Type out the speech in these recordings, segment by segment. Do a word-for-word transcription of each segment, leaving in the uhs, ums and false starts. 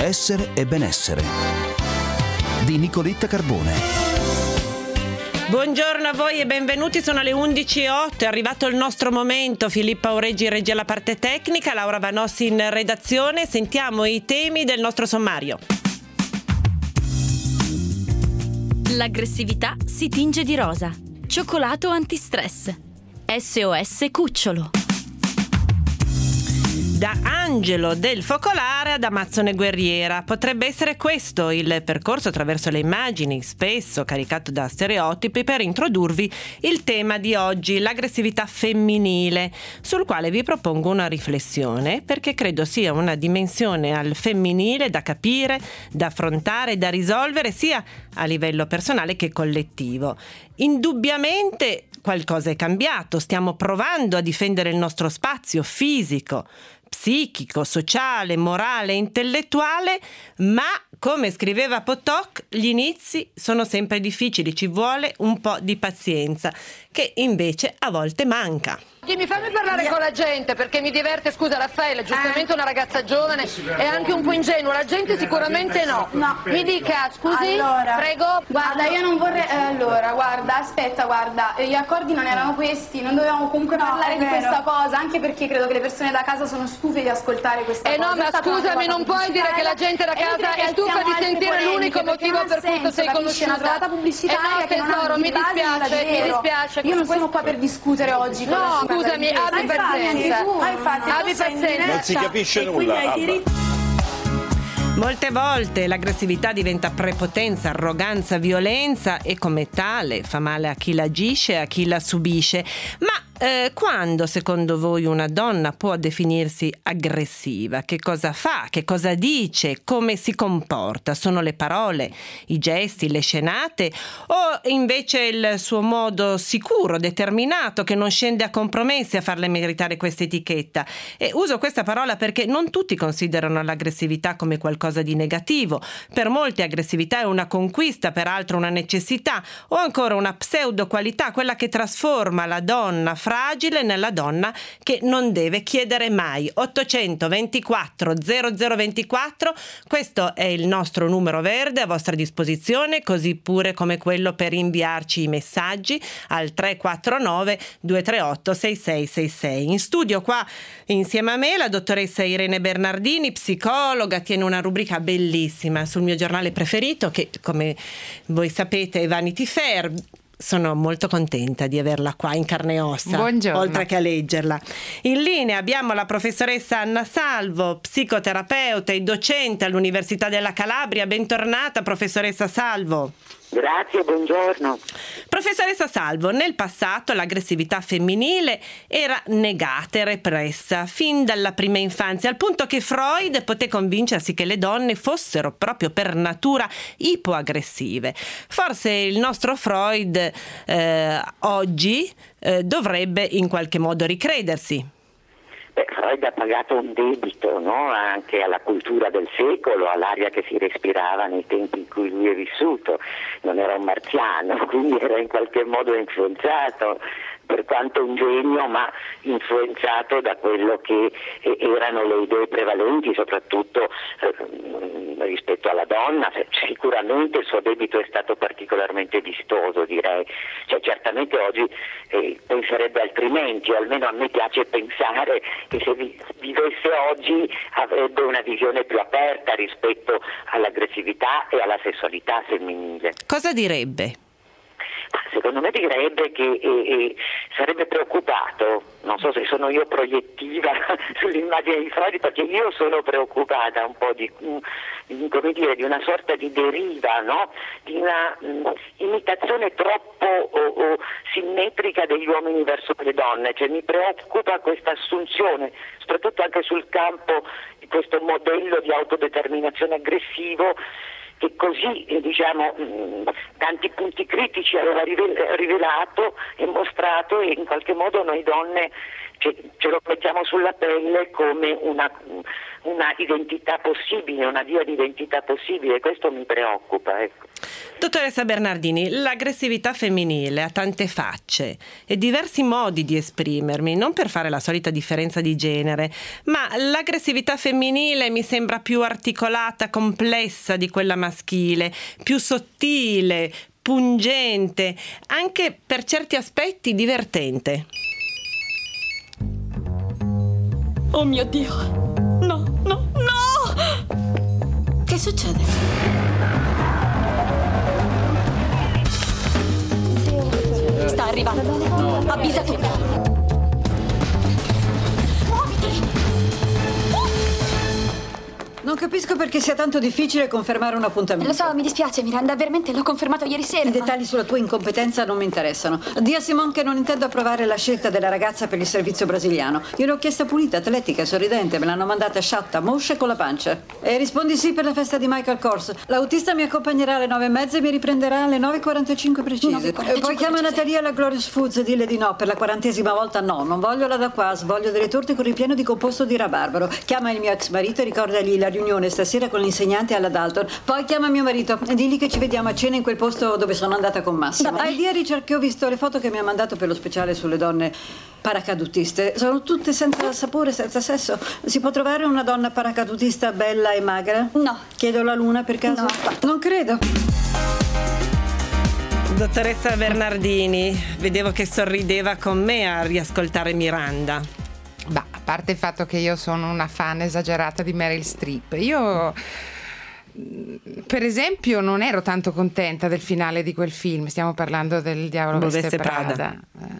Essere e benessere di Nicoletta Carbone. Buongiorno a voi e benvenuti, sono le undici e otto, è arrivato il nostro momento. Filippa Aureggi regge la parte tecnica, Laura Vanossi in redazione. Sentiamo i temi del nostro sommario. L'aggressività si tinge di rosa. Cioccolato antistress. S O S cucciolo. Da Angelo del Focolare ad Amazzone Guerriera. Potrebbe essere questo il percorso attraverso le immagini, spesso caricato da stereotipi, per introdurvi il tema di oggi, l'aggressività femminile, sul quale vi propongo una riflessione, perché credo sia una dimensione al femminile da capire, da affrontare, da risolvere, sia a livello personale che collettivo. Indubbiamente qualcosa è cambiato, stiamo provando a difendere il nostro spazio fisico, psichico, sociale, morale, intellettuale, ma come scriveva Potok, gli inizi sono sempre difficili, ci vuole un po' di pazienza, che invece a volte manca. Mi fammi parlare con la gente, perché mi diverte. Scusa Raffaele, giustamente una ragazza giovane e anche un po' ingenua, la gente sicuramente no. No. Mi dica, scusi, allora, prego. Guarda, io non vorrei... eh, allora, guarda, aspetta, guarda, gli accordi non erano questi, non dovevamo comunque No, parlare è di vero. questa cosa, anche perché credo che le persone da casa sono stufe di ascoltare questa Eh cosa. no, ma È stata una scusami, trovata non puoi dire che la gente da pubblicitaria. casa È è inutile che stufa di alziamo sentire altre l'unico polemiche, motivo perché per cui tu non ha sei senso, capisci? È una conosciuta. trovata pubblicitaria Eh no, che non ha tesoro, mi basi dispiace, da mi vero. dispiace. Io non sono qua per discutere oggi. No, con la scusami, signora abbi Inghilese. pazienza. Ma infatti, Abbi tu sei in pazienza. diretta Non si capisce e nulla, quindi hai Abba. diritto. Molte volte l'aggressività diventa prepotenza, arroganza, violenza e come tale fa male a chi l'agisce e a chi la subisce. Ma eh, quando secondo voi una donna può definirsi aggressiva? Che cosa fa? Che cosa dice? Come si comporta? Sono le parole, i gesti, le scenate o invece il suo modo sicuro, determinato, che non scende a compromessi a farle meritare questa etichetta? E uso questa parola perché non tutti considerano l'aggressività come qualcosa di negativo. Per molti aggressività è una conquista, per altri una necessità o ancora una pseudo qualità, quella che trasforma la donna fragile nella donna che non deve chiedere mai. ottocentoventiquattro zero zero ventiquattro, questo è il nostro numero verde a vostra disposizione, così pure come quello per inviarci i messaggi al tre quattro nove due tre otto sei sei sei sei. In studio qua insieme a me la dottoressa Irene Bernardini, psicologa, tiene una rubrica bellissima sul mio giornale preferito che, come voi sapete, è Vanity Fair. Sono molto contenta di averla qua in carne e ossa, Buongiorno. oltre che a leggerla. In linea abbiamo la professoressa Anna Salvo, psicoterapeuta e docente all'Università della Calabria. Bentornata, professoressa Salvo. Grazie, buongiorno. Professoressa Salvo, nel passato l'aggressività femminile era negata e repressa fin dalla prima infanzia, al punto che Freud poté convincersi che le donne fossero proprio per natura ipoaggressive. Forse il nostro Freud eh, oggi eh, dovrebbe in qualche modo ricredersi. Beh, Freud ha pagato un debito, no? Anche alla cultura del secolo, all'aria che si respirava nei tempi in cui lui è vissuto. Non era un marziano, quindi era in qualche modo influenzato, per quanto un genio, ma influenzato da quello che eh, erano le idee prevalenti, soprattutto eh, rispetto alla donna. Sicuramente il suo debito è stato particolarmente vistoso, direi. Cioè, certamente oggi eh, penserebbe altrimenti, o almeno a me piace pensare che se vi, vivesse oggi avrebbe una visione più aperta rispetto all'aggressività e alla sessualità femminile. Cosa direbbe? Secondo me direbbe che eh, eh, sarebbe preoccupato, non so se sono io proiettiva sull'immagine di Freud, perché io sono preoccupata un po' di, di, come dire, di una sorta di deriva, no? Di una mh, imitazione troppo oh, oh, simmetrica degli uomini verso le donne. Cioè, mi preoccupa questa assunzione, soprattutto anche sul campo di questo modello di autodeterminazione aggressivo, che così eh, diciamo mh, tanti punti critici aveva rivelato e mostrato, e in qualche modo noi donne ce, ce lo mettiamo sulla pelle come una, una identità possibile, una via di identità possibile, questo mi preoccupa, ecco. Dottoressa Bernardini, l'aggressività femminile ha tante facce e diversi modi di esprimermi, non per fare la solita differenza di genere, ma l'aggressività femminile mi sembra più articolata, complessa di quella maschile, più sottile, pungente, anche per certi aspetti divertente. Oh mio Dio! No, no, no! Che succede? Sta arrivando. Avvisa tutto. Muoviti! Non capisco perché sia tanto difficile confermare un appuntamento. Lo so, mi dispiace Miranda, veramente l'ho confermato ieri sera. I dettagli sulla tua incompetenza non mi interessano. Dì a Simone che non intendo approvare la scelta della ragazza per il servizio brasiliano. Io l'ho chiesta pulita, atletica, sorridente, me l'hanno mandata sciatta, moscia con la pancia. E rispondi sì per la festa di Michael Kors. L'autista mi accompagnerà alle nove e mezza e mi riprenderà alle nove e quarantacinque precise. nove e quarantacinque Poi chiama precise. Natalia alla Glorious Foods e dille di no per la quarantesima volta no. Non voglio la da qua, voglio delle torte con ripieno di composto di rabarbaro. Chiama il mio ex marito e ricordagli la riunione stasera con l'insegnante alla Dalton. Poi chiama mio marito e digli che ci vediamo a cena in quel posto dove sono andata con Massimo. Ah, ieri Richard, che ho visto le foto che mi ha mandato per lo speciale sulle donne paracadutiste. Sono tutte senza sapore, senza sesso. Si può trovare una donna paracadutista bella e magra? No. Chiedo alla Luna per caso? No. Non credo. Dottoressa Bernardini, vedevo che sorrideva con me a riascoltare Miranda. Bah, a parte il fatto che io sono una fan esagerata di Meryl Streep, io per esempio non ero tanto contenta del finale di quel film. Stiamo parlando del Diavolo veste Prada, Prada.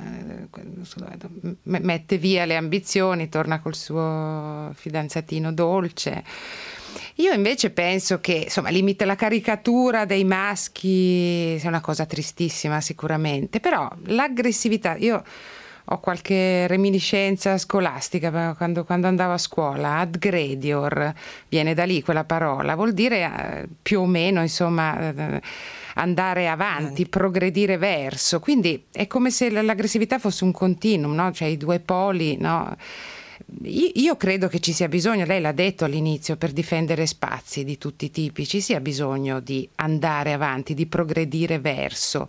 Eh, mette via le ambizioni, torna col suo fidanzatino dolce. Io invece penso che insomma limita la caricatura dei maschi sia una cosa tristissima sicuramente, però l'aggressività, io ho qualche reminiscenza scolastica quando, quando andavo a scuola, ad gredior, viene da lì quella parola, vuol dire eh, più o meno insomma eh, andare avanti, progredire verso, quindi è come se l'aggressività fosse un continuum, no? Cioè i due poli, no? Io credo che ci sia bisogno, lei l'ha detto all'inizio, per difendere spazi di tutti i tipi, ci sia bisogno di andare avanti, di progredire verso.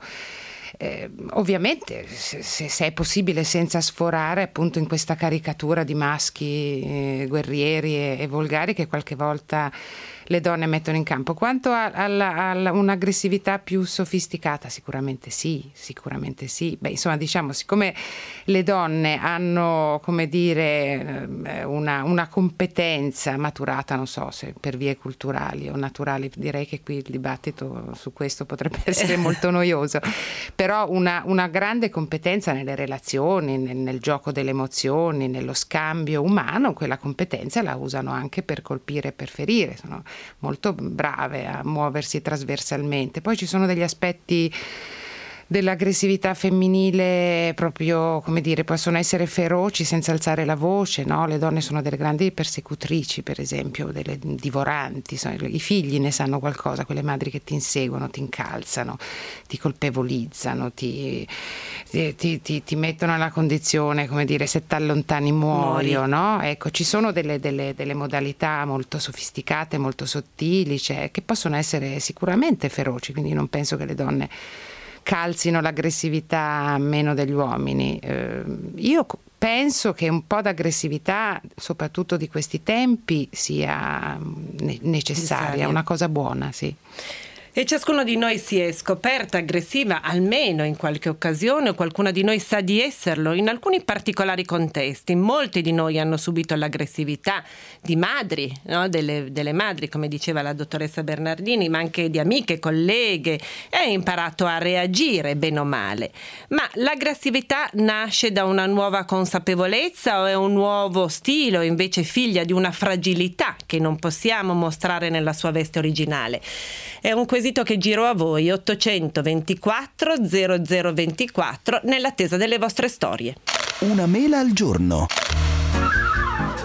Eh, ovviamente se, se è possibile senza sforare appunto in questa caricatura di maschi eh, guerrieri e, e volgari che qualche volta le donne mettono in campo. Quanto a, a, a un'aggressività più sofisticata, sicuramente sì, sicuramente sì. Beh, insomma, diciamo, siccome le donne hanno, come dire, una, una competenza maturata, non so se per vie culturali o naturali, direi che qui il dibattito su questo potrebbe essere molto noioso, però una, una grande competenza nelle relazioni, nel, nel gioco delle emozioni, nello scambio umano, quella competenza la usano anche per colpire e per ferire, sono molto brave a muoversi trasversalmente. Poi ci sono degli aspetti dell'aggressività femminile proprio, come dire, possono essere feroci senza alzare la voce, no? Le donne sono delle grandi persecutrici, per esempio, delle divoranti, i figli ne sanno qualcosa, quelle madri che ti inseguono, ti incalzano, ti colpevolizzano, ti, ti, ti, ti, ti mettono nella condizione, come dire, se t'allontani muoio, no? Ecco, ci sono delle, delle, delle modalità molto sofisticate, molto sottili, cioè, che possono essere sicuramente feroci, quindi non penso che le donne calzino l'aggressivà meno degli uomini. Eh, io penso che un po' d'aggressività, soprattutto di questi tempi, sia necessaria, necessaria. Una cosa buona, sì. E ciascuno di noi si è scoperta aggressiva almeno in qualche occasione, o qualcuna di noi sa di esserlo in alcuni particolari contesti. Molti di noi hanno subito l'aggressività di madri, no? delle, delle madri, come diceva la dottoressa Bernardini, ma anche di amiche, colleghe, e ha imparato a reagire bene o male. Ma l'aggressività nasce da una nuova consapevolezza o è un nuovo stile, o invece figlia di una fragilità che non possiamo mostrare nella sua veste originale? È un quesito che giro a voi, ottocentoventiquattro zero zero ventiquattro, nell'attesa delle vostre storie. Una mela al giorno.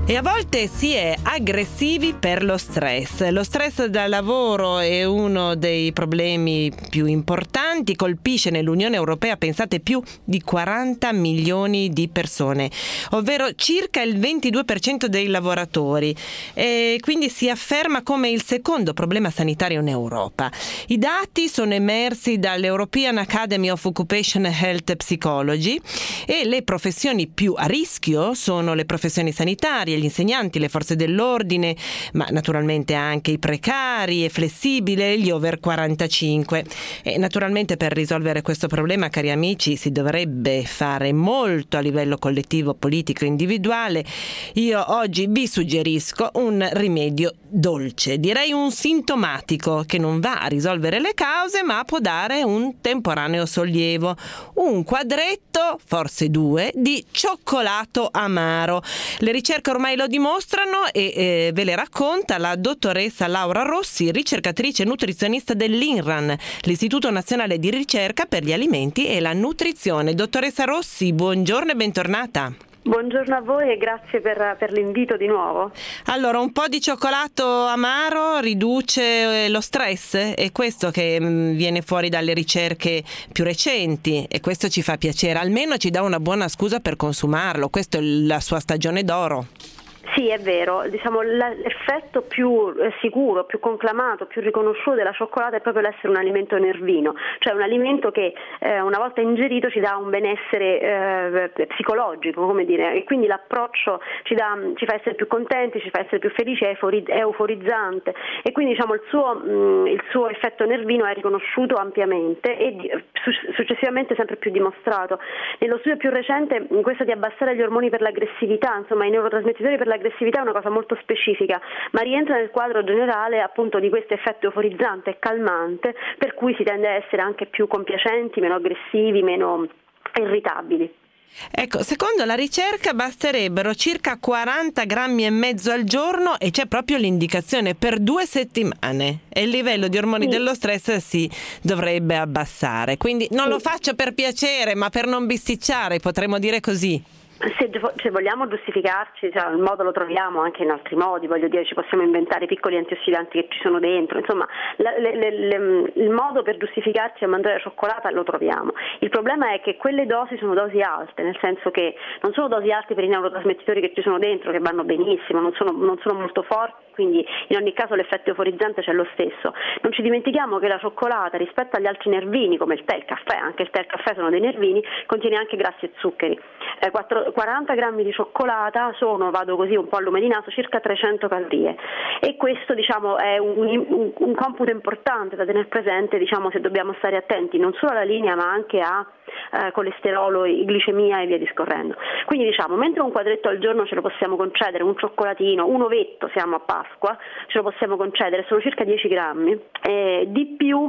E a volte si è aggressivi per lo stress. Lo stress da lavoro è uno dei problemi più importanti, colpisce nell'Unione Europea, pensate, più di quaranta milioni di persone, ovvero circa il ventidue per cento dei lavoratori, e quindi si afferma come il secondo problema sanitario in Europa. I dati sono emersi dall'European Academy of Occupation Health Psychology e le professioni più a rischio sono le professioni sanitarie, gli insegnanti, le forze dell'ordine, ma naturalmente anche i precari e flessibili e gli over quarantacinque. E naturalmente per risolvere questo problema, cari amici, si dovrebbe fare molto a livello collettivo, politico e individuale. Io oggi vi suggerisco un rimedio dolce, direi un sintomatico, che non va a risolvere le cause ma può dare un temporaneo sollievo: un quadretto, forse due, di cioccolato amaro. Le ricerche ormai lo dimostrano e eh, ve le racconta la dottoressa Laura Rossi, ricercatrice nutrizionista dell'INRAN, l'Istituto Nazionale di Ricerca per gli Alimenti e la Nutrizione. Dottoressa Rossi, buongiorno e bentornata. Buongiorno a voi e grazie per, per l'invito di nuovo. Allora, un po' di cioccolato amaro riduce lo stress? È questo che mh, viene fuori dalle ricerche più recenti e questo ci fa piacere, almeno ci dà una buona scusa per consumarlo. Questa è la sua stagione d'oro. Sì, è vero, diciamo l'effetto più sicuro, più conclamato, più riconosciuto della cioccolata è proprio l'essere un alimento nervino, cioè un alimento che eh, una volta ingerito ci dà un benessere eh, psicologico, come dire, e quindi l'approccio ci, dà, ci fa essere più contenti, ci fa essere più felici, è, eufori, è euforizzante e quindi diciamo il suo, mh, il suo effetto nervino è riconosciuto ampiamente e di, su, successivamente sempre più dimostrato. Nello studio più recente, questo di abbassare gli ormoni per l'aggressività, insomma i neurotrasmettitori per l'aggressività, L'aggressività è una cosa molto specifica, ma rientra nel quadro generale appunto di questo effetto euforizzante e calmante, per cui si tende a essere anche più compiacenti, meno aggressivi, meno irritabili. Ecco, secondo la ricerca basterebbero circa quaranta grammi e mezzo al giorno e c'è proprio l'indicazione per due settimane e il livello di ormoni sì. dello stress si dovrebbe abbassare. Quindi non sì. lo faccio per piacere, ma per non bisticciare, potremmo dire così. Se, se vogliamo giustificarci, cioè, il modo lo troviamo anche in altri modi, voglio dire, ci possiamo inventare piccoli antiossidanti che ci sono dentro, insomma le, le, le, il modo per giustificarci a mangiare cioccolata lo troviamo. Il problema è che quelle dosi sono dosi alte, nel senso che non sono dosi alte per i neurotrasmettitori che ci sono dentro, che vanno benissimo, non sono, non sono molto forti, quindi in ogni caso l'effetto euforizzante c'è lo stesso. Non ci dimentichiamo che la cioccolata rispetto agli altri nervini come il tè, il caffè, anche il tè e il caffè sono dei nervini, contiene anche grassi e zuccheri. Eh, quattro, quaranta grammi di cioccolata sono, vado così un po' a lume di naso, circa trecento calorie e questo diciamo è un, un, un computo importante da tenere presente, diciamo, se dobbiamo stare attenti non solo alla linea ma anche a eh, colesterolo, glicemia e via discorrendo. Quindi diciamo, mentre un quadretto al giorno ce lo possiamo concedere, un cioccolatino, un ovetto, siamo a Pasqua, ce lo possiamo concedere, sono circa dieci grammi, eh, di più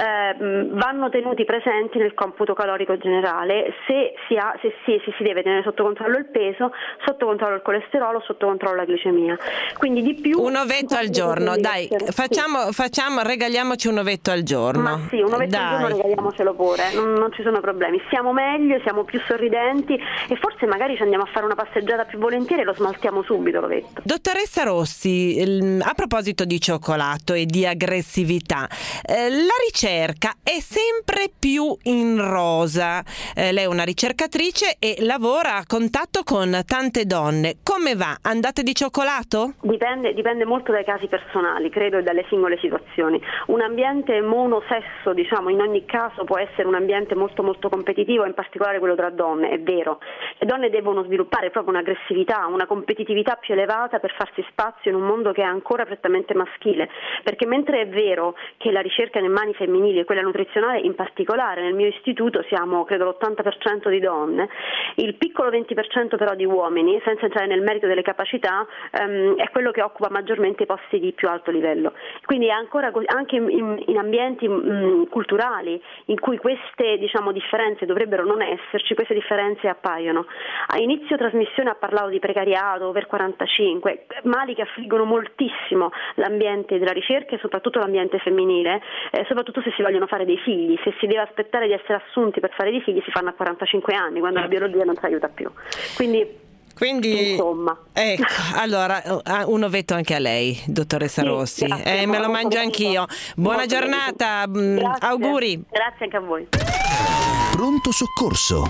eh, vanno tenuti presenti nel computo calorico generale se si, ha, se si, se si deve tenere sotto controllo il peso, sotto controllo il colesterolo, sotto controllo la glicemia. Quindi di più un ovetto al giorno, dai, facciamo, sì. facciamo, regaliamoci un ovetto al giorno. Ma sì, un ovetto dai. al giorno regaliamocelo pure, non, non ci sono problemi. Siamo meglio, siamo più sorridenti e forse magari ci andiamo a fare una passeggiata più volentieri e lo smaltiamo subito l'ovetto. Dottoressa Rossi, a proposito di cioccolato e di aggressività, eh, la ricerca è sempre più in rosa. Eh, lei è una ricercatrice e lavora a contatto con tante donne. Come va? Andate di cioccolato? Dipende, dipende molto dai casi personali, credo, e dalle singole situazioni. Un ambiente monosesso, diciamo, in ogni caso può essere un ambiente molto molto competitivo, in particolare quello tra donne, è vero. Le donne devono sviluppare proprio un'aggressività, una competitività più elevata per farsi spazio in un mondo che è ancora prettamente maschile, perché mentre è vero che la ricerca nelle mani femminili e quella nutrizionale in particolare, nel mio istituto siamo credo l'ottanta per cento di donne, il piccolo venti per cento però di uomini, senza entrare nel merito delle capacità, ehm, è quello che occupa maggiormente i posti di più alto livello. Quindi è ancora anche in, in ambienti mh, culturali in cui queste, diciamo, differenze dovrebbero non esserci, queste differenze appaiono. A inizio trasmissione ha parlato di precariato, over quarantacinque, mali che affliggono moltissimo l'ambiente della ricerca e soprattutto l'ambiente femminile, eh, soprattutto se si vogliono fare dei figli. Se si deve aspettare di essere assunti per fare dei figli si fanno a quarantacinque anni, quando la biologia non ci aiuta più. Quindi Quindi, insomma. Ecco, allora un ovetto anche a lei, dottoressa Sì, Rossi. grazie, eh, me lo molto mangio bene. anch'io. Buona Molto giornata, bene. mh, Grazie. auguri. Grazie anche a voi. Pronto soccorso.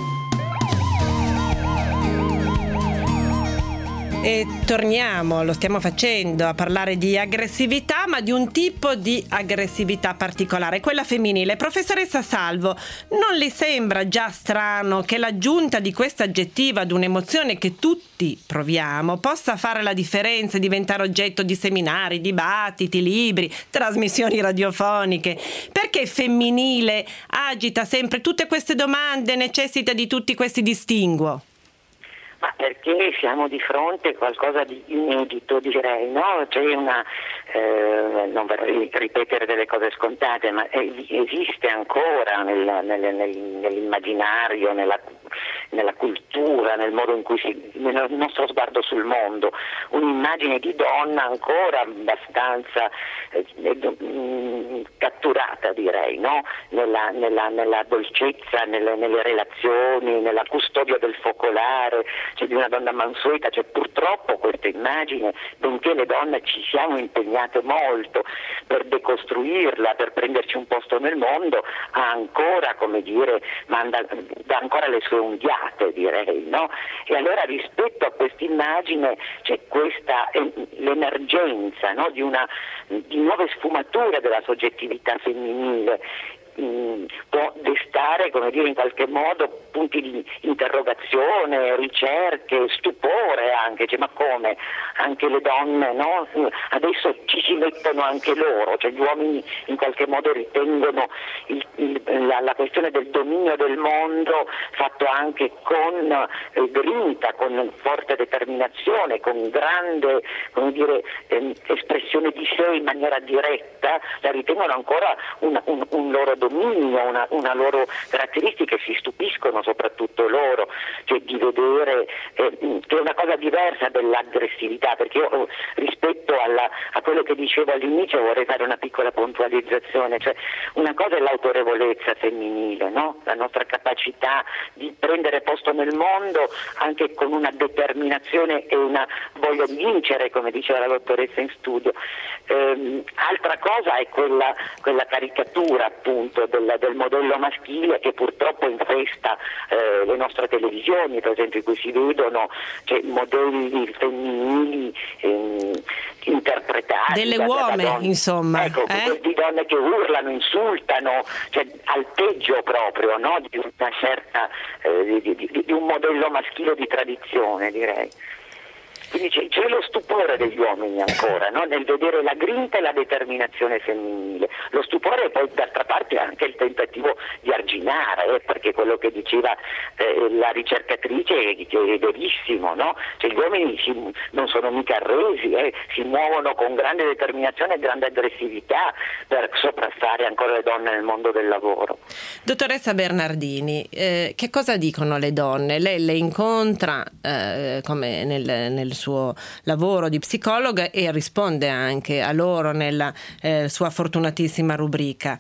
E torniamo, lo stiamo facendo, a parlare di aggressività, ma di un tipo di aggressività particolare, quella femminile. Professoressa Salvo, non le sembra già strano che l'aggiunta di questo aggettivo ad un'emozione che tutti proviamo possa fare la differenza e diventare oggetto di seminari, dibattiti, libri, trasmissioni radiofoniche? Perché femminile agita sempre tutte queste domande, necessita di tutti questi distinguo? Ma perché siamo di fronte a qualcosa di inedito, direi, no? C'è una, eh, non vorrei ripetere delle cose scontate, ma esiste ancora nel, nel, nel, nell'immaginario, nella, nella cultura, nel modo in cui si, nel nostro sguardo sul mondo, un'immagine di donna ancora abbastanza eh, eh, catturata, direi, no? Nella, nella, nella dolcezza, nelle, nelle relazioni, nella custodia del focolare. C'è di una donna mansueta, c'è purtroppo questa immagine, benché le donne ci siamo impegnate molto per decostruirla, per prenderci un posto nel mondo, ha ancora, come dire, manda, dà ancora le sue unghiate, direi, no? E allora rispetto a questa immagine c'è questa eh, l'emergenza, no? di, una, di nuove sfumature della soggettività femminile. Può destare, come dire, in qualche modo punti di interrogazione, ricerche, stupore anche, cioè, ma come? Anche le donne, no? Adesso ci si mettono anche loro, cioè gli uomini in qualche modo ritengono il, il, la, la questione del dominio del mondo fatto anche con eh, grinta, con forte determinazione, con grande, come dire, eh, espressione di sé in maniera diretta, la ritengono ancora una, un, un loro dominio, una, una loro caratteristica, e si stupiscono soprattutto loro, cioè di vedere eh, che è una cosa diversa dell'aggressività, perché io rispetto alla, a quello che dicevo all'inizio vorrei fare una piccola puntualizzazione, cioè una cosa è l'autorevolezza femminile, no? La nostra capacità di prendere posto nel mondo anche con una determinazione e una voglia di vincere, come diceva la dottoressa in studio. Ehm, altra cosa è quella, quella caricatura appunto del, del modello maschile che purtroppo infesta eh, le nostre televisioni, per esempio, in cui si vedono cioè, modelli femminili ehm, interpretati delle da, uomini, da insomma, ecco, eh? di donne che urlano, insultano, cioè al peggio proprio, no? Di una certa eh, di, di, di un modello maschile di tradizione, direi. Quindi c'è, c'è lo stupore degli uomini ancora, no? Nel vedere la grinta e la determinazione femminile. Lo stupore e poi d'altra parte anche il tentativo di arginare, eh, perché quello che diceva eh, la ricercatrice è, è verissimo, no? Cioè, gli uomini si, non sono mica arresi, eh, si muovono con grande determinazione e grande aggressività per sopraffare ancora le donne nel mondo del lavoro. Dottoressa Bernardini, eh, che cosa dicono le donne? Lei le incontra eh, come nel, nel suo lavoro di psicologa e risponde anche a loro nella eh, sua fortunatissima rubrica.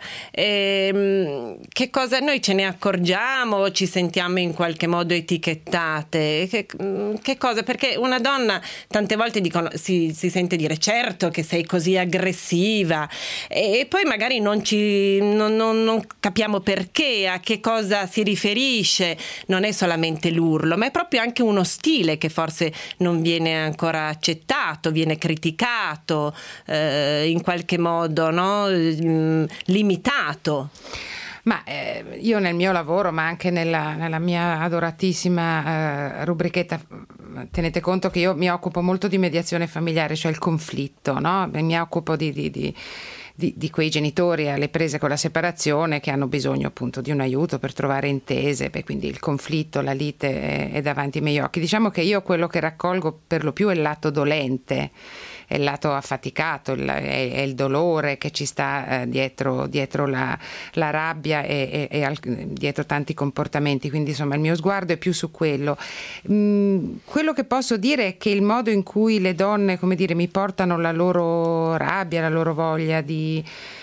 E, che cosa noi ce ne accorgiamo? Ci sentiamo in qualche modo etichettate? Che, che cosa? Perché una donna tante volte dicono, si, si sente dire certo che sei così aggressiva e, e poi magari non, ci, non, non, non capiamo perché, a che cosa si riferisce. Non è solamente l'urlo, ma è proprio anche uno stile che forse non viene ancora accettato, viene criticato eh, in qualche modo, no? Limitato. Ma eh, io nel mio lavoro, ma anche nella, nella mia adoratissima eh, rubrichetta, tenete conto che io mi occupo molto di mediazione familiare, cioè il conflitto, no? Mi occupo di, di, di Di, di quei genitori alle prese con la separazione che hanno bisogno appunto di un aiuto per trovare intese. Beh, quindi il conflitto, la lite è, è davanti ai miei occhi. Diciamo che io quello che raccolgo per lo più è il lato dolente, è il lato affaticato, il, è, è il dolore che ci sta eh, dietro, dietro la, la rabbia e, e, e al, dietro tanti comportamenti, quindi insomma il mio sguardo è più su quello. Mm, quello che posso dire è che il modo in cui le donne, come dire, mi portano la loro rabbia, la loro voglia di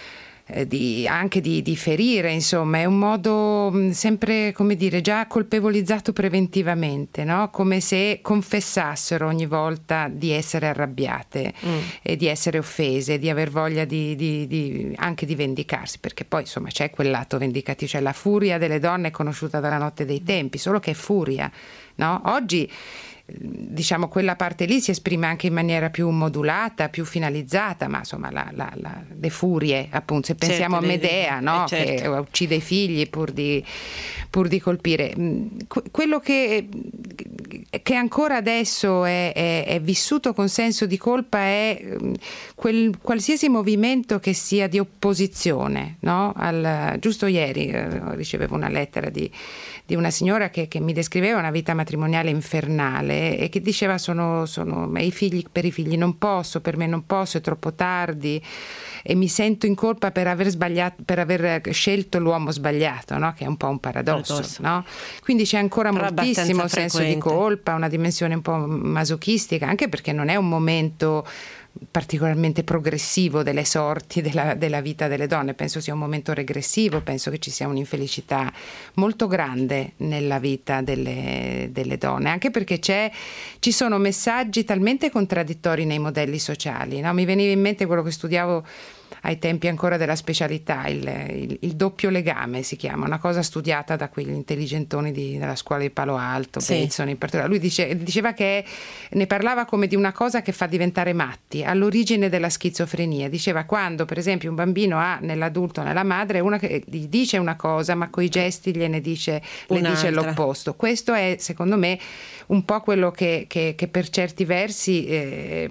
eh, di, anche di, di ferire, insomma, è un modo mh, sempre, come dire, già colpevolizzato preventivamente, no? Come se confessassero ogni volta di essere arrabbiate mm. e di essere offese, di aver voglia di, di, di anche di vendicarsi, perché poi insomma c'è quel lato vendicativo, cioè la furia delle donne è conosciuta dalla notte dei tempi, solo che è furia, no? Oggi diciamo quella parte lì si esprime anche in maniera più modulata, più finalizzata, ma insomma la, la, la, le furie, appunto, se pensiamo certo, a Medea, no? Eh, certo. Che uccide i figli pur di, pur di colpire. Quello che, che ancora adesso è, è, è vissuto con senso di colpa è quel qualsiasi movimento che sia di opposizione, no? Al, giusto ieri eh, ricevevo una lettera di di una signora che, che mi descriveva una vita matrimoniale infernale e che diceva sono, sono i figli, per i figli non posso, per me non posso, è troppo tardi e mi sento in colpa per aver sbagliato, per aver scelto l'uomo sbagliato, no? Che è un po' un paradosso, paradosso. No? Quindi c'è ancora Però moltissimo senso di colpa, una dimensione un po' masochistica, anche perché non è un momento particolarmente progressivo delle sorti della, della vita delle donne, penso sia un momento regressivo, penso che ci sia un'infelicità molto grande nella vita delle, delle donne, anche perché c'è, ci sono messaggi talmente contraddittori nei modelli sociali, no? Mi veniva in mente quello che studiavo ai tempi ancora della specialità, il, il, il doppio legame si chiama, una cosa studiata da quegli intelligentoni di, della scuola di Palo Alto, sì. Bateson in particolare. Lui dice, diceva che ne parlava come di una cosa che fa diventare matti, all'origine della schizofrenia. Diceva quando per esempio un bambino ha nell'adulto, nella madre, una che gli dice una cosa ma coi gesti gliene dice, le dice l'opposto. Questo è secondo me un po' quello che, che, che per certi versi eh,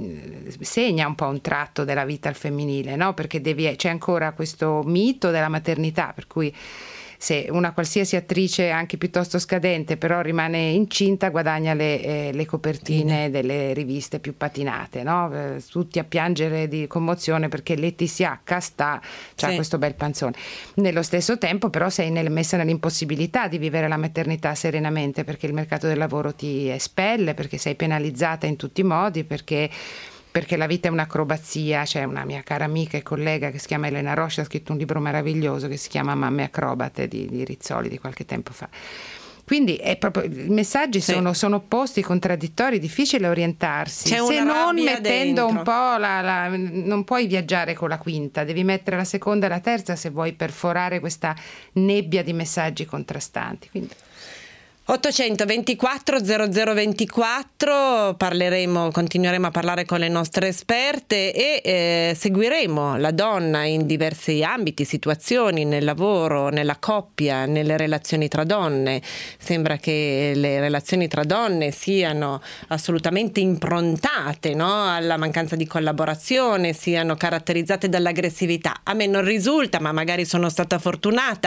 segna un po' un tratto della vita al femminile, no? Perché devi, c'è ancora questo mito della maternità, per cui se una qualsiasi attrice anche piuttosto scadente però rimane incinta guadagna le, eh, le copertine delle riviste più patinate, no? Eh, tutti a piangere di commozione perché Letizia H sta c'ha sì. questo bel panzone. Nello stesso tempo però sei nel, messa nell'impossibilità di vivere la maternità serenamente, perché il mercato del lavoro ti espelle, perché sei penalizzata in tutti i modi, perché perché la vita è un'acrobazia. C'è una mia cara amica e collega che si chiama Elena Roche, ha scritto un libro meraviglioso che si chiama Mamme acrobate di, di Rizzoli di qualche tempo fa. Quindi è proprio, i messaggi sì. sono, sono opposti, contraddittori, difficile orientarsi. C'è se non mettendo dentro. un po' la, la non puoi viaggiare con la quinta, devi mettere la seconda e la terza se vuoi perforare questa nebbia di messaggi contrastanti. Quindi ottocentoventiquattro zero zero ventiquattro, parleremo, continueremo a parlare con le nostre esperte e eh, seguiremo la donna in diversi ambiti, situazioni, nel lavoro, nella coppia, nelle relazioni tra donne. Sembra che le relazioni tra donne siano assolutamente improntate, no? alla mancanza di collaborazione, siano caratterizzate dall'aggressività. A me non risulta, ma magari sono stata fortunata.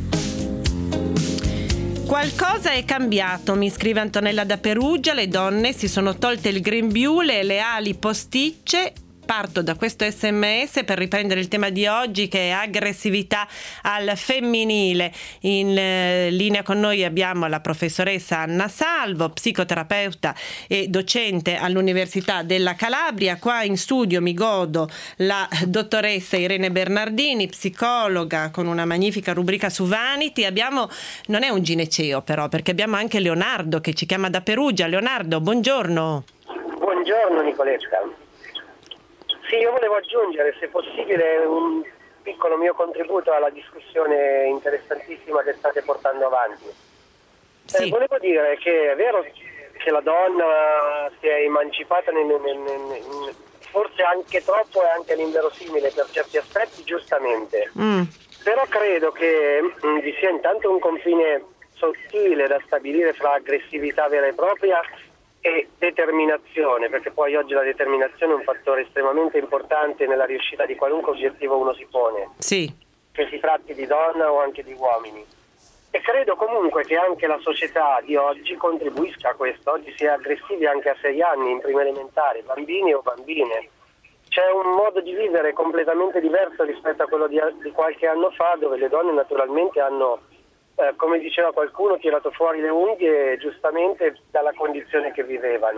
Qualcosa è cambiato, mi scrive Antonella da Perugia, le donne si sono tolte il grembiule e le ali posticce. Parto da questo sms per riprendere il tema di oggi, che è aggressività al femminile. In eh, linea con noi abbiamo la professoressa Anna Salvo, psicoterapeuta e docente all'Università della Calabria. Qua in studio mi godo la dottoressa Irene Bernardini, psicologa con una magnifica rubrica su Vanity. Abbiamo, non è un gineceo però, perché abbiamo anche Leonardo che ci chiama da Perugia. Leonardo, buongiorno. Buongiorno Nicoletta. Sì, io volevo aggiungere, se possibile, un piccolo mio contributo alla discussione interessantissima che state portando avanti. Sì. Eh, volevo dire che è vero che la donna si è emancipata, nel, nel, nel, forse anche troppo e anche all'inverosimile per certi aspetti, giustamente. Mm. Però credo che mh, vi sia intanto un confine sottile da stabilire fra aggressività vera e propria e determinazione, perché poi oggi la determinazione è un fattore estremamente importante nella riuscita di qualunque obiettivo uno si pone, sì. che si tratti di donna o anche di uomini. E credo comunque che anche la società di oggi contribuisca a questo. Oggi si è aggressivi anche a sei anni in prima elementare, bambini o bambine. C'è un modo di vivere completamente diverso rispetto a quello di, di qualche anno fa, dove le donne naturalmente hanno, Eh, come diceva qualcuno, tirato fuori le unghie giustamente dalla condizione che vivevano.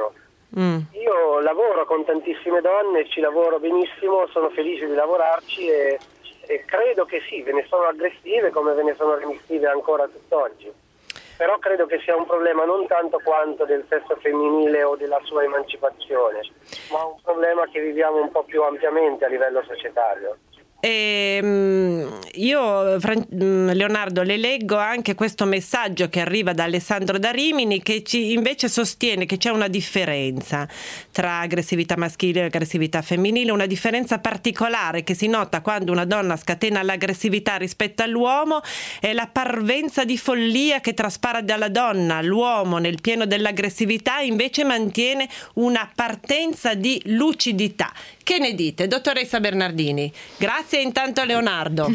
Mm. Io lavoro con tantissime donne, ci lavoro benissimo, sono felice di lavorarci e, e credo che sì, ve ne sono aggressive come ve ne sono remissive ancora tutt'oggi. Però credo che sia un problema non tanto quanto del sesso femminile o della sua emancipazione, ma un problema che viviamo un po' più ampiamente a livello societario. E, um, io Leonardo le leggo anche questo messaggio che arriva da Alessandro da Rimini, che ci invece sostiene che c'è una differenza tra aggressività maschile e aggressività femminile, una differenza particolare che si nota quando una donna scatena l'aggressività rispetto all'uomo è la parvenza di follia che traspara dalla donna. L'uomo nel pieno dell'aggressività invece mantiene una partenza di lucidità. Che ne dite, dottoressa Bernardini? Grazie intanto a Leonardo.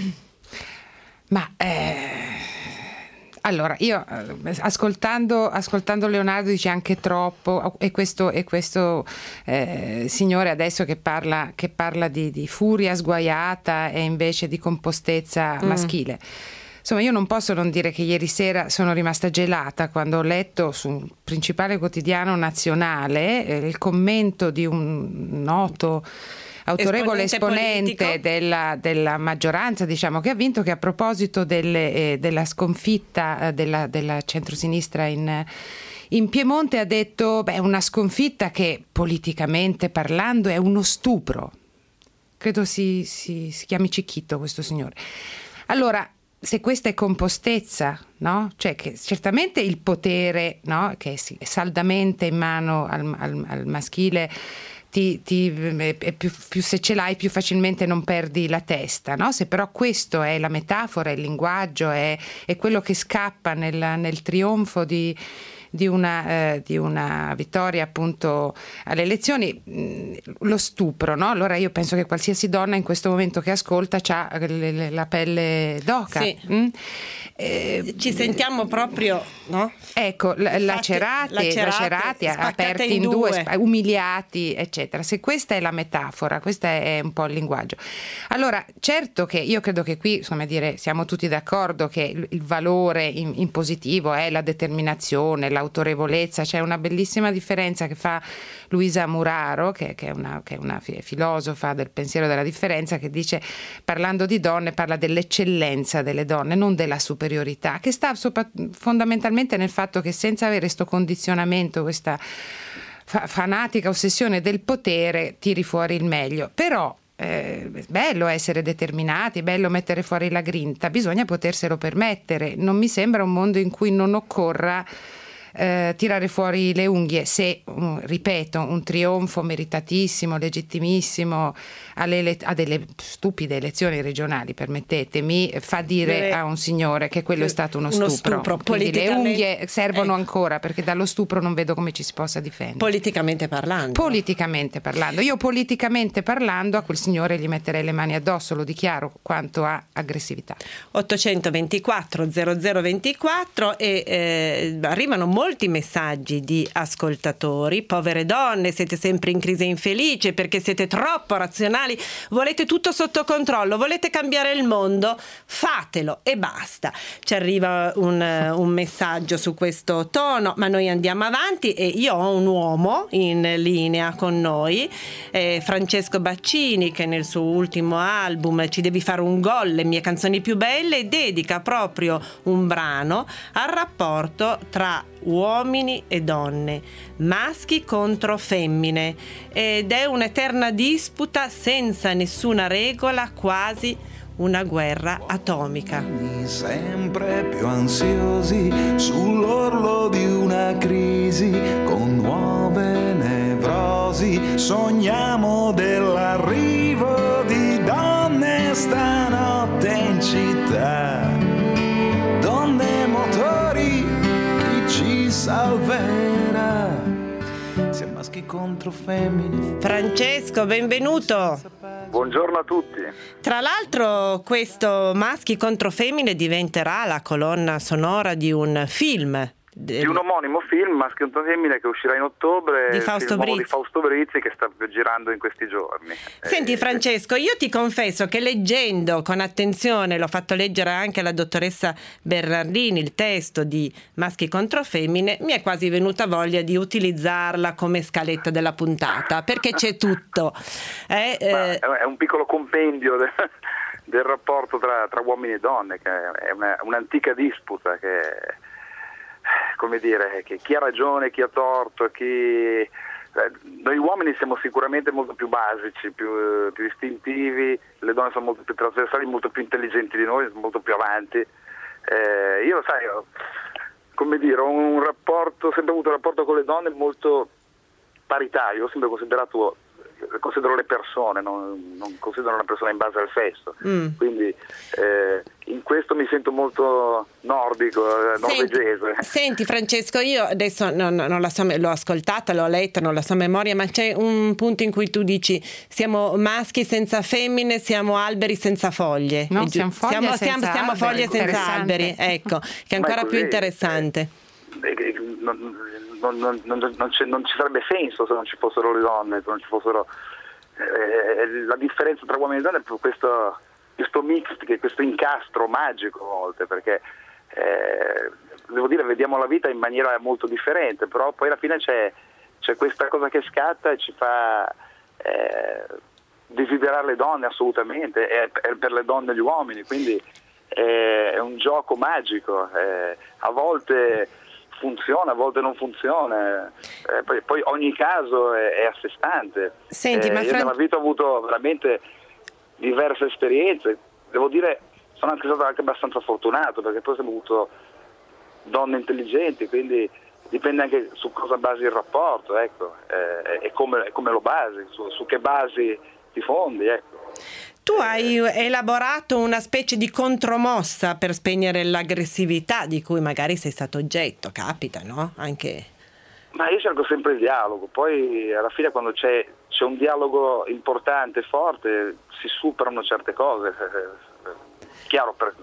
Ma eh, allora io ascoltando, ascoltando Leonardo dice anche troppo, e questo, e questo eh, signore adesso che parla, che parla di, di furia sguaiata e invece di compostezza mm. maschile. Insomma, io non posso non dire che ieri sera sono rimasta gelata quando ho letto su un principale quotidiano nazionale eh, il commento di un noto autorevole esponente, esponente della, della maggioranza, diciamo, che ha vinto, che a proposito delle, eh, della sconfitta eh, della, della centrosinistra in, in Piemonte ha detto, beh, una sconfitta che politicamente parlando è uno stupro. Credo si, si, si chiami Cicchito questo signore. Allora, se questa è compostezza, no? Cioè che certamente il potere, no? Che è saldamente in mano al, al, al maschile, ti, ti, è più, più se ce l'hai più facilmente non perdi la testa, no? Se però questo è la metafora, il linguaggio, è, è quello che scappa nel, nel trionfo di Di una, eh, di una vittoria appunto alle elezioni, mh, lo stupro, no? Allora io penso che qualsiasi donna in questo momento che ascolta c'ha le, le, la pelle d'oca. Sì. Mm? Eh, Ci sentiamo proprio, no? Ecco, l- lacerati, lacerate, lacerati aperti in due, due sp- umiliati, eccetera. Se questa è la metafora, questo è un po' il linguaggio. Allora, certo che io credo che qui, come dire, siamo tutti d'accordo che il, il valore in, in positivo è la determinazione, l'autorevolezza. C'è una bellissima differenza che fa Luisa Muraro, che, che è una, che è una filosofa del pensiero della differenza, che dice, parlando di donne, parla dell'eccellenza delle donne, non della superiorità, che sta sopra, fondamentalmente nel fatto che senza avere questo condizionamento, questa fa- fanatica ossessione del potere, tiri fuori il meglio. Però è bello essere determinati, è bello mettere fuori la grinta, bisogna poterselo permettere. Non mi sembra un mondo in cui non occorra Eh, tirare fuori le unghie, se, um, ripeto, un trionfo meritatissimo, legittimissimo alle ele- a delle stupide elezioni regionali, permettetemi, fa dire Beh, a un signore che quello è stato uno, uno stupro, stupro. Quindi le unghie servono eh. ancora, perché dallo stupro non vedo come ci si possa difendere. Politicamente parlando. Politicamente parlando. Io politicamente parlando a quel signore gli metterei le mani addosso, lo dichiaro, quanto a aggressività. ottocentoventiquattro zero zero ventiquattro e eh, arrivano molti messaggi di ascoltatori. Povere donne, siete sempre in crisi infelice perché siete troppo razionali, volete tutto sotto controllo, volete cambiare il mondo, fatelo e basta. Ci arriva un, un messaggio su questo tono, ma noi andiamo avanti e io ho un uomo in linea con noi, eh, Francesco Baccini, che nel suo ultimo album Ci devi fare un gol, le mie canzoni più belle, dedica proprio un brano al rapporto tra uomini e donne, maschi contro femmine, ed è un'eterna disputa senza nessuna regola, quasi una guerra atomica. Sempre più ansiosi sull'orlo di una crisi, con nuove nevrosi sogniamo dell'arrivo di donne stanotte in città, donne motori, chi ci salverà? Se maschi contro femmine. Francesco, benvenuto. Buongiorno a tutti. Tra l'altro questo Maschi contro femmine diventerà la colonna sonora di un film del... di un omonimo film, Maschio contro Femmine, che uscirà in ottobre, di Fausto il nuovo Brizzi. di Fausto Brizzi, che sta girando in questi giorni. Senti eh, Francesco, io ti confesso che leggendo con attenzione, l'ho fatto leggere anche alla dottoressa Bernardini, il testo di Maschi contro Femmine, mi è quasi venuta voglia di utilizzarla come scaletta della puntata, perché c'è tutto. Eh, eh... è un piccolo compendio del, del rapporto tra, tra uomini e donne, che è una, un'antica disputa che, come dire, che chi ha ragione, chi ha torto, chi... Noi uomini siamo sicuramente molto più basici, più, più istintivi, le donne sono molto più trasversali, molto più intelligenti di noi, molto più avanti. Eh, io, sai, ho, come dire, ho un rapporto, ho sempre avuto un rapporto con le donne molto paritario, ho sempre considerato, considero le persone, non, non considero una persona in base al sesso, mm. quindi eh, in questo mi sento molto nordico, eh, norvegese. Senti, senti Francesco, io adesso non, non la so, l'ho ascoltata, l'ho letta, non la so a memoria, ma c'è un punto in cui tu dici siamo maschi senza femmine, siamo alberi senza foglie. No, siamo foglie siamo, senza siamo, siamo alberi, foglie senza alberi, ecco, che è ancora così, più interessante. Eh, non, non, non, non, non, ci, non ci sarebbe senso se non ci fossero le donne, se non ci fossero eh, la differenza tra uomini e donne è proprio questo, questo mix, questo incastro magico a volte, perché eh, devo dire, vediamo la vita in maniera molto differente, però poi alla fine c'è, c'è questa cosa che scatta e ci fa eh, desiderare le donne assolutamente, e per le donne e gli uomini, quindi eh, è un gioco magico, eh, a volte funziona, a volte non funziona, eh, poi, poi ogni caso è, è a sé stante. Senti, eh, ma io Fran... nella vita ho avuto veramente diverse esperienze, devo dire sono anche stato anche abbastanza fortunato, perché poi ho avuto donne intelligenti, quindi dipende anche su cosa basi il rapporto, ecco, eh, e come, come lo basi, su, su che basi ti fondi, ecco. Tu hai elaborato una specie di contromossa per spegnere l'aggressività di cui magari sei stato oggetto, capita, no? Anche... Ma io cerco sempre il dialogo, poi alla fine quando c'è, c'è un dialogo importante, forte, si superano certe cose. Chiaro, per,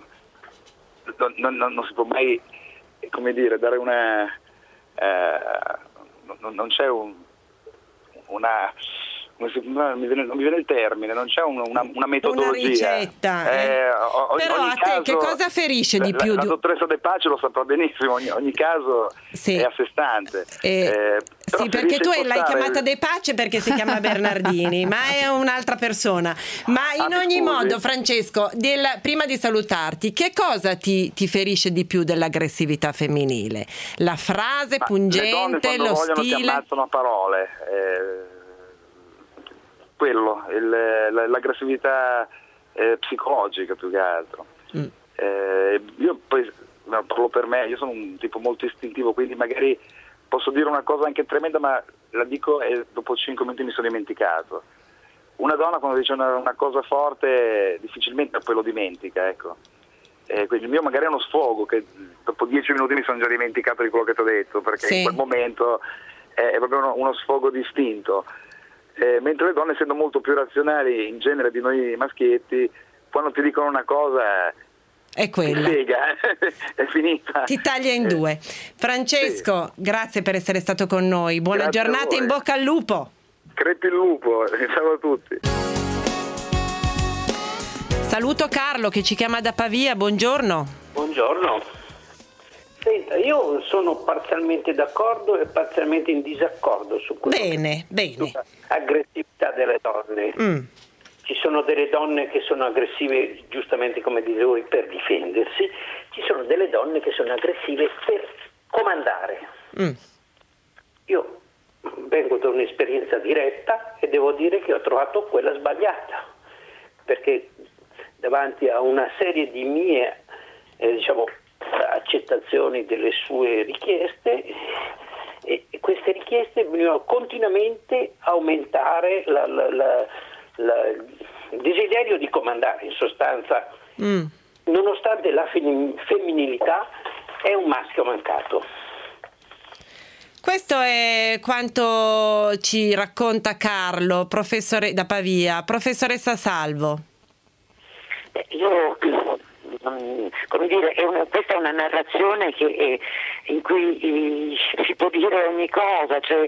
non, non, non si può mai, come dire, dare una... Eh, non, non c'è un, una... Non mi, viene, non mi viene il termine, non c'è un, una, una metodologia. Una ricetta. Eh. Eh, o, Però a te caso, che cosa ferisce di la, più? La dottoressa De Pace lo saprà benissimo, ogni, ogni caso sì. è a sé stante. Eh, eh, sì, perché tu l'hai chiamata De Pace perché si chiama Bernardini, ma è un'altra persona. Ma in ah, ogni scusi. modo, Francesco, del, prima di salutarti, che cosa ti, ti ferisce di più dell'aggressività femminile? La frase ma pungente, lo vogliono stile? Ti ammazzano a parole. Eh, quello, il, l'aggressività eh, psicologica più che altro. Mm. Eh, io poi no, parlo per me, io sono un tipo molto istintivo, quindi magari posso dire una cosa anche tremenda, ma la dico e dopo cinque minuti mi sono dimenticato. Una donna quando dice una, una cosa forte difficilmente poi lo dimentica, ecco. Eh, quindi il mio magari è uno sfogo che dopo dieci minuti mi sono già dimenticato di quello che ti ho detto, perché sì. in quel momento è, è proprio uno, uno sfogo distinto. Eh, mentre le donne, essendo molto più razionali in genere di noi maschietti, quando ti dicono una cosa è quella, ti spiega, è finita, ti taglia in due. Francesco, sì. grazie per essere stato con noi, buona grazie giornata, in bocca al lupo. Crepi il lupo, ciao a tutti. Saluto Carlo che ci chiama da Pavia, buongiorno. Buongiorno. Senta, io sono parzialmente d'accordo e parzialmente in disaccordo su questo. Bene, bene. Aggressività delle donne. Mm. Ci sono delle donne che sono aggressive, giustamente come dite voi, per difendersi. Ci sono delle donne che sono aggressive per comandare. Mm. Io vengo da un'esperienza diretta e devo dire che ho trovato quella sbagliata, perché davanti a una serie di mie, eh, diciamo, accettazioni delle sue richieste, e queste richieste venivano continuamente a aumentare la, la, la, la, il desiderio di comandare, in sostanza. Mm. Nonostante la femminilità è un maschio mancato. Questo è quanto ci racconta Carlo, professore da Pavia. Professoressa Salvo. Io come dire, è una, questa è una narrazione che è, in cui eh, si può dire ogni cosa, cioè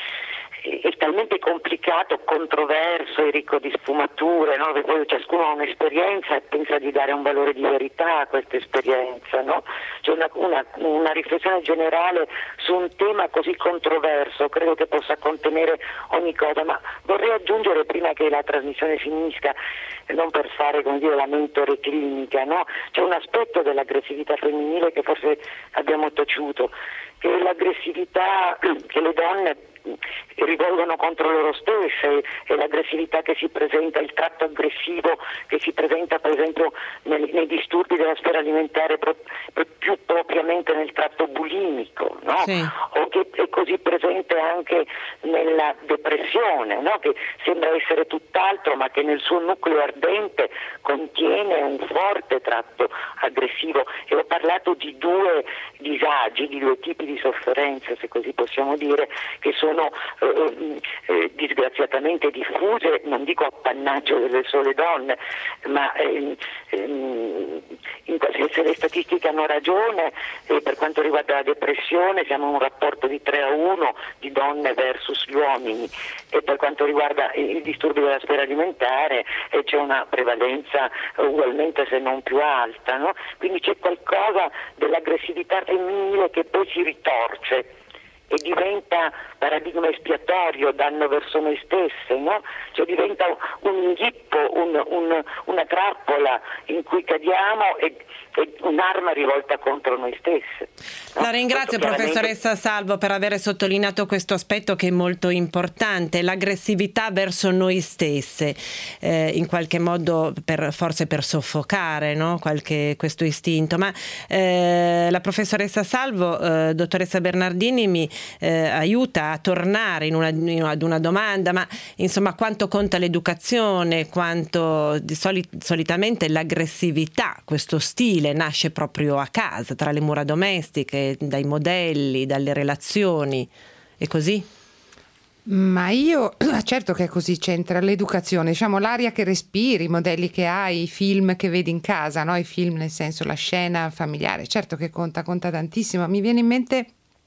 è talmente complicato, controverso e ricco di sfumature, no? Perché poi ciascuno ha un'esperienza e pensa di dare un valore di verità a questa esperienza, no? C'è una, una, una riflessione generale su un tema così controverso, credo che possa contenere ogni cosa, ma vorrei aggiungere, prima che la trasmissione finisca, non per fare, come dire, la mentore clinica, no? C'è un aspetto dell'aggressività femminile che forse abbiamo taciuto, che è l'aggressività che le donne rivolgono contro loro stesse, è l'aggressività che si presenta, il tratto aggressivo che si presenta per esempio nei, nei disturbi della sfera alimentare, pro, più propriamente nel tratto bulimico, no? Sì. O che è così presente anche nella depressione, no? Che sembra essere tutt'altro ma che nel suo nucleo ardente contiene un forte tratto aggressivo. E ho parlato di due disagi, di due tipi di sofferenze, se così possiamo dire, che sono sono eh, eh, disgraziatamente diffuse, non dico appannaggio delle sole donne, ma eh, eh, in, se le statistiche hanno ragione, eh, per quanto riguarda la depressione siamo in un rapporto di tre a uno di donne versus gli uomini, e per quanto riguarda i disturbi della sfera alimentare eh, c'è una prevalenza eh, ugualmente se non più alta, no? Quindi c'è qualcosa dell'aggressività femminile che poi si ritorce e diventa paradigma espiatorio, danno verso noi stesse, no? Cioè diventa un inghippo, un, un, una trappola in cui cadiamo e, e un'arma rivolta contro noi stesse. No? La ringrazio, professoressa Salvo, per aver sottolineato questo aspetto che è molto importante, l'aggressività verso noi stesse, eh, in qualche modo per, forse per soffocare, no? Qualche, questo istinto. Ma eh, la professoressa Salvo, eh, dottoressa Bernardini, mi eh, aiuta a tornare in una, in, ad una domanda, ma insomma quanto conta l'educazione, quanto di soli, solitamente l'aggressività, questo stile nasce proprio a casa, tra le mura domestiche, dai modelli, dalle relazioni, è così? Ma io, certo che è così, c'entra l'educazione, diciamo l'aria che respiri, i modelli che hai, i film che vedi in casa, no? I film nel senso la scena familiare, certo che conta, conta tantissimo. Mi viene in mente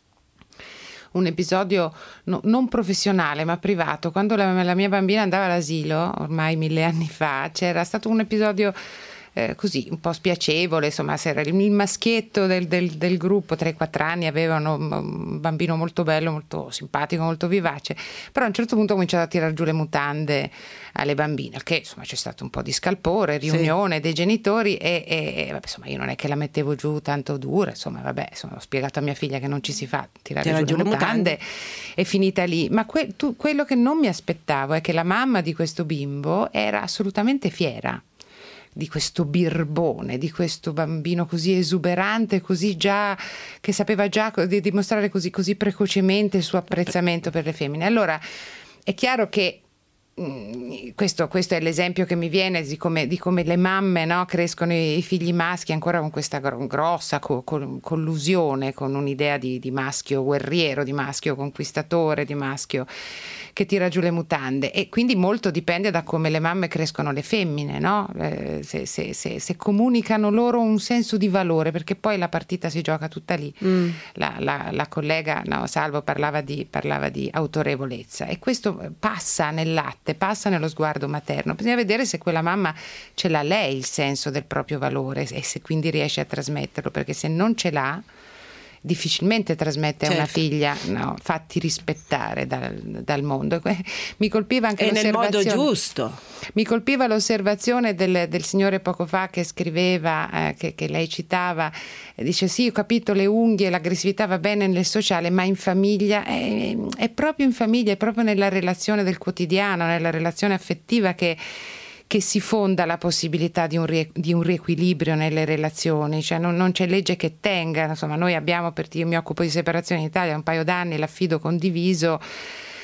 un episodio no, non professionale ma privato, quando la, la mia bambina andava all'asilo, ormai mille anni fa, c'era stato un episodio Eh, così un po' spiacevole, insomma, se era il maschietto del, del, del gruppo, tre quattro anni, avevano un bambino molto bello, molto simpatico, molto vivace, però a un certo punto ha cominciato a tirar giù le mutande alle bambine, che insomma c'è stato un po' di scalpore, riunione sì. dei genitori e, e, e vabbè, insomma io non è che la mettevo giù tanto dura, insomma vabbè, insomma, ho spiegato a mia figlia che non ci si fa tirare Tira giù, giù le mutande, mutande, è finita lì, ma que, tu, quello che non mi aspettavo è che la mamma di questo bimbo era assolutamente fiera di questo birbone, di questo bambino così esuberante, così già che sapeva già di dimostrare così, così precocemente il suo apprezzamento per le femmine. Allora è chiaro che mh, questo, questo è l'esempio che mi viene di come, di come le mamme, no, crescono i, i figli maschi ancora con questa grossa co, co, collusione con un'idea di, di maschio guerriero, di maschio conquistatore, di maschio che tira giù le mutande, e quindi molto dipende da come le mamme crescono le femmine, no? Eh, se, se, se, se comunicano loro un senso di valore, perché poi la partita si gioca tutta lì. Mm. La, la, la collega no, Salvo parlava di, parlava di autorevolezza, e questo passa nel latte, passa nello sguardo materno. Bisogna vedere se quella mamma ce l'ha lei il senso del proprio valore e se quindi riesce a trasmetterlo, perché se non ce l'ha difficilmente trasmette certo. a una figlia no, fatti rispettare dal, dal mondo. Mi colpiva anche e l'osservazione, nel modo giusto. Mi colpiva l'osservazione del, del signore poco fa che scriveva, eh, che, che lei citava, dice sì, ho capito le unghie, l'aggressività va bene nel sociale, ma in famiglia è, è proprio in famiglia, è proprio nella relazione del quotidiano, nella relazione affettiva che che si fonda la possibilità di un, rie, di un riequilibrio nelle relazioni, cioè non, non c'è legge che tenga, insomma noi abbiamo, per io mi occupo di separazione in Italia un paio d'anni, l'affido condiviso,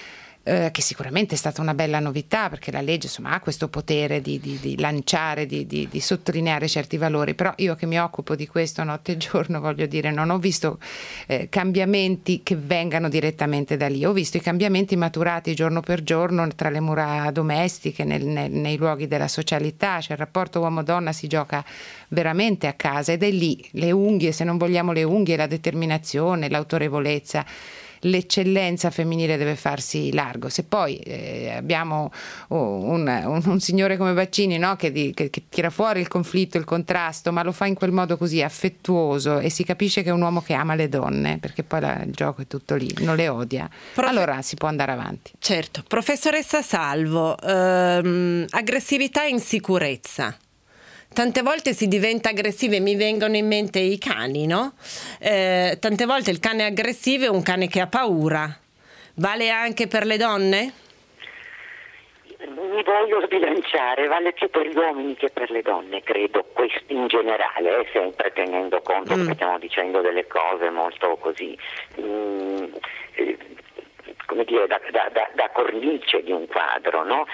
Eh, che sicuramente è stata una bella novità, perché la legge insomma ha questo potere di, di, di lanciare, di, di, di sottolineare certi valori, però io che mi occupo di questo notte e giorno, voglio dire, non ho visto eh, cambiamenti che vengano direttamente da lì, ho visto i cambiamenti maturati giorno per giorno tra le mura domestiche, nel, nel, nei luoghi della socialità, cioè il rapporto uomo-donna si gioca veramente a casa, ed è lì le unghie, se non vogliamo le unghie, la determinazione, l'autorevolezza, l'eccellenza femminile deve farsi largo. Se poi eh, abbiamo un, un, un signore come Baccini, no? che, di, che, che tira fuori il conflitto, il contrasto, ma lo fa in quel modo così affettuoso, e si capisce che è un uomo che ama le donne, perché poi la, il gioco è tutto lì, non le odia, Profe- allora si può andare avanti. Certo. Professoressa Salvo, ehm, aggressività e insicurezza. Tante volte si diventa aggressivi e mi vengono in mente i cani, no? Eh, tante volte il cane aggressivo è un cane che ha paura. Vale anche per le donne? Mi voglio sbilanciare, vale più per gli uomini che per le donne, credo, questo in generale, eh, sempre tenendo conto mm. che stiamo dicendo delle cose molto così... Mm, eh, come dire, da, da, da, da cornice di un quadro, no?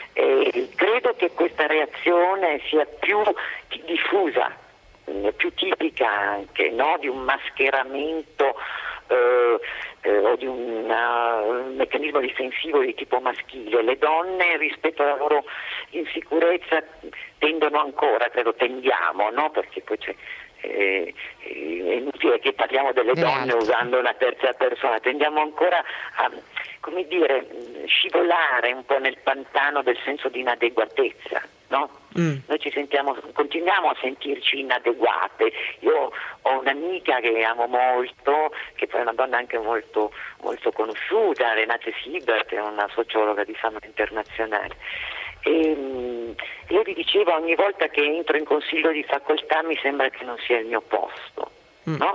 E credo che questa reazione sia più diffusa, più tipica anche, no? Di un mascheramento eh, eh, o di una, un meccanismo difensivo di tipo maschile. Le donne rispetto alla loro insicurezza tendono ancora, credo tendiamo, no? Perché poi c'è Eh, è inutile che parliamo delle donne usando una terza persona, tendiamo ancora a, come dire, scivolare un po' nel pantano del senso di inadeguatezza, no? Mm. Noi ci sentiamo, continuiamo a sentirci inadeguate. Io ho un'amica che amo molto, che poi è una donna anche molto, molto conosciuta, Renate Siebert, che è una sociologa di fama internazionale. E lei mi diceva: ogni volta che entro in consiglio di facoltà mi sembra che non sia il mio posto, mm. no?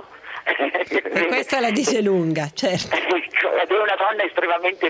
E questa la dice lunga, certo. Ed è una donna estremamente,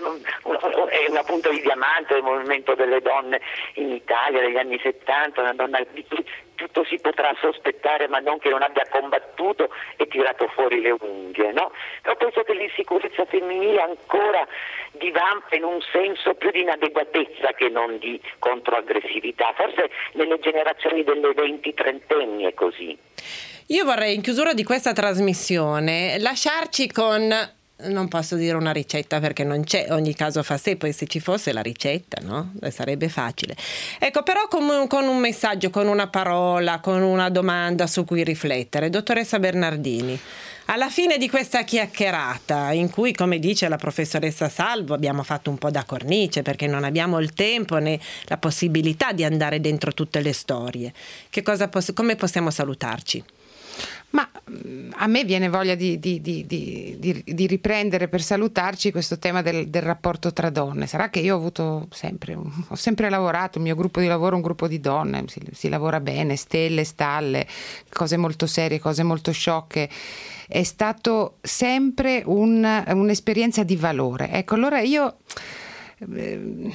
è una punta di diamante del movimento delle donne in Italia degli anni settanta, una donna di cui tutto si potrà sospettare, ma non che non abbia combattuto e tirato fuori le unghie, no? Però penso che l'insicurezza femminile ancora divampa in un senso più di inadeguatezza che non di controaggressività, forse nelle generazioni delle venti trentenni è così. Io vorrei, in chiusura di questa trasmissione, lasciarci con, non posso dire una ricetta perché non c'è, ogni caso fa sé, poi se ci fosse la ricetta, no? Sarebbe facile. Ecco, però con, con un messaggio, con una parola, con una domanda su cui riflettere. Dottoressa Bernardini, alla fine di questa chiacchierata, in cui, come dice la professoressa Salvo, abbiamo fatto un po' da cornice perché non abbiamo il tempo né la possibilità di andare dentro tutte le storie, che cosa poss- come possiamo salutarci? Ma a me viene voglia di, di, di, di, di riprendere per salutarci questo tema del, del rapporto tra donne. Sarà che io ho avuto sempre, ho sempre lavorato, il mio gruppo di lavoro è un gruppo di donne, si, si lavora bene, stelle, stalle, cose molto serie, cose molto sciocche. È stato sempre un, un'esperienza di valore. Ecco, allora io... Eh,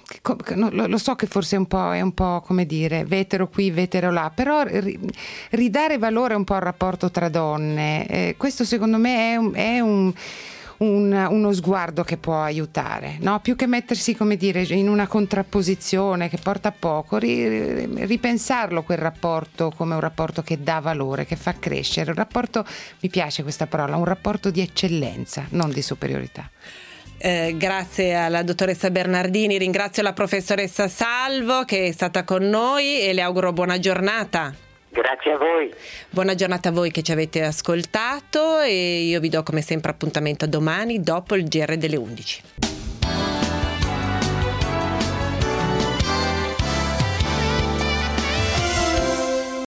lo so che forse è un po', è un po' come dire vetero qui, vetero là, però ridare valore un po' al rapporto tra donne, eh, questo secondo me è, un, è un, un, uno sguardo che può aiutare, no? Più che mettersi, come dire, in una contrapposizione che porta a poco, ri, ripensarlo quel rapporto come un rapporto che dà valore, che fa crescere, un rapporto, mi piace questa parola, un rapporto di eccellenza, non di superiorità. Eh, grazie alla dottoressa Bernardini, ringrazio la professoressa Salvo che è stata con noi e le auguro buona giornata. Grazie a voi. Buona giornata a voi che ci avete ascoltato, e io vi do come sempre appuntamento a domani dopo il G R delle undici.